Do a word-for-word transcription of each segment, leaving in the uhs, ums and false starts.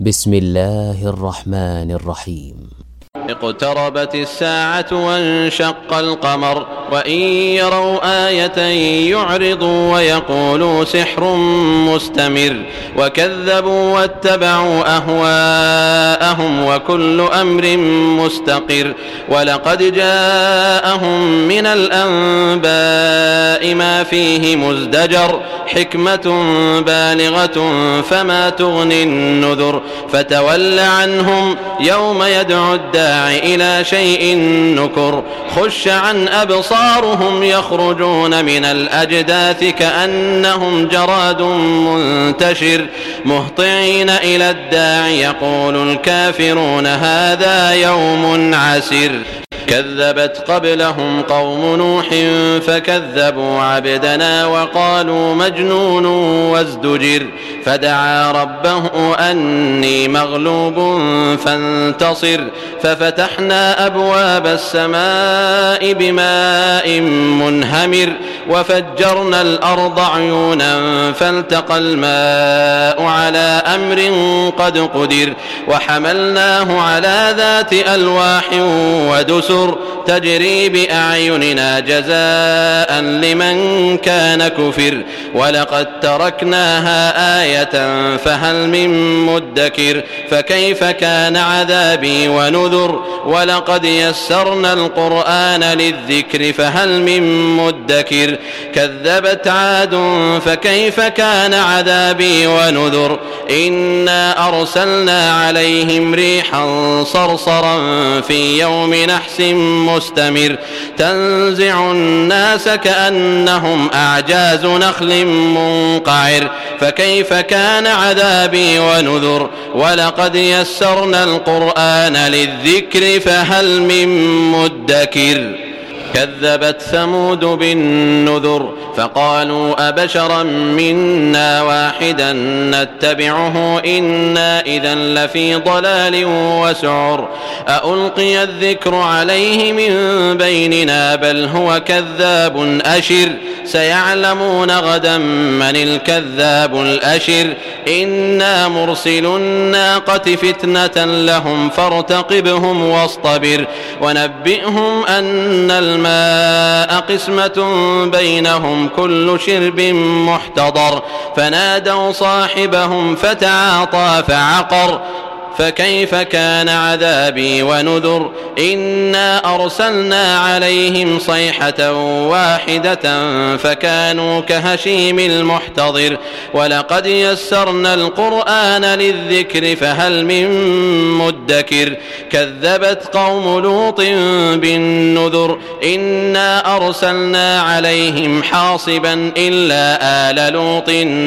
بسم الله الرحمن الرحيم. اقتربت الساعة وانشق القمر وإن يروا آية يعرضوا ويقولوا سحر مستمر وكذبوا واتبعوا أهواءهم وكل أمر مستقر ولقد جاءهم من الأنباء ما فيه مزدجر حكمة بالغة فما تغني النذر فتول عنهم يوم يدعو الداعي إلى شيء نكر خش عن أبصارهم يخرجون من الأجداث كأنهم جراد منتشر مهطعين إلى الداعي يقول الكافرون هذا يوم عسر كذبت قبلهم قوم نوح فكذبوا عبدنا وقالوا مجنون وازدجر فدعا ربه أني مغلوب فانتصر ففتحنا أبواب السماء بماء منهمر وفجرنا الأرض عيونا فالتقى الماء على أمر قد قدر وحملناه على ذات ألواح ودسر تجري بأعيننا جزاء لمن كان كفر ولقد تركناها آية فهل من مدكر فكيف كان عذابي ونذر ولقد يسرنا القرآن للذكر فهل من مدكر كذبت عاد فكيف كان عذابي ونذر إنا أرسلنا عليهم ريحا صرصرا في يوم نحس مستمر تنزع الناس كأنهم أعجاز نخل منقعر فكيف كان عذابي ونذر ولقد يسرنا القرآن للذكر فهل من مدكر كذبت ثمود بالنذر فقالوا أبشرا منا واحدا نتبعه إنا إذا لفي ضلال وسعر أألقي الذكر عليه من بيننا بل هو كذاب أشر سيعلمون غدا من الكذاب الأشر إنا مرسل الناقة فتنة لهم فارتقبهم واصطبر ونبئهم أن الماء قسمة بينهم كل شرب محتضر فنادوا صاحبهم فتعاطى فعقر فكيف كان عذابي ونذر إنا أرسلنا عليهم صيحة واحدة فكانوا كهشيم المحتضر ولقد يسرنا القرآن للذكر فهل من مدكر كذبت قوم لوط بالنذر إنا أرسلنا عليهم حاصبا إلا آل لوط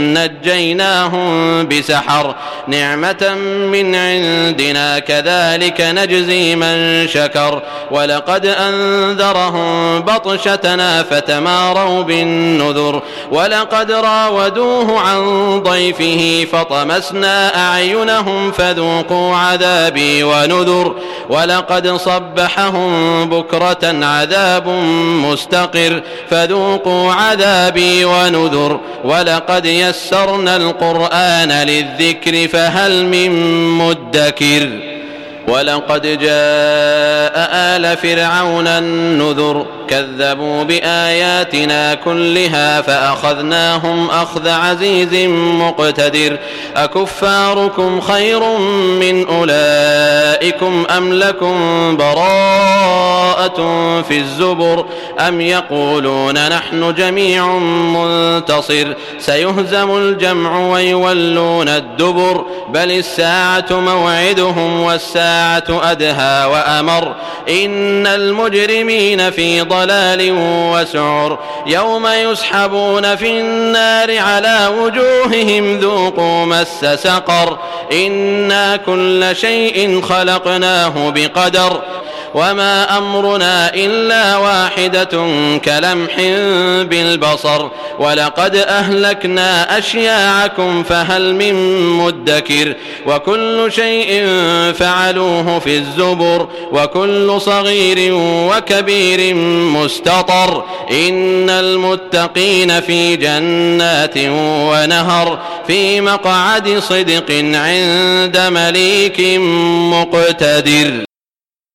نجيناهم بسحر نعمة من عندنا كذلك نجزي من شكر ولقد أنذرهم بطشتنا فتماروا بالنذر ولقد راودوه عن ضيفه فطمسنا أعينهم فذوقوا عذابي ونذر ولقد صبحهم بكرة عذاب مستقر فذوقوا عذابي ونذر ولقد يسرنا القرآن للذكر فهل من مدكر ولقد جاء آل فرعون النذر كذبوا بآياتنا كلها فأخذناهم أخذ عزيز مقتدر أكفاركم خير من أولئكم أم لكم براءة في الزبر أم يقولون نحن جميع منتصر سيهزم الجمع ويولون الدبر بل الساعة موعدهم والساعة أدهى وأمر إن المجرمين في ضلال وسعر يوم يسحبون في النار على وجوههم ذوقوا مس سقر إنا كل شيء خلقناه بقدر وما أمرنا إلا واحدة كلمح بالبصر ولقد أهلكنا أشياعكم فهل من مدكر وكل شيء فعلوه في الزبر وكل صغير وكبير مستطر إن المتقين في جنات ونهر في مقعد صدق عند مليك مقتدر.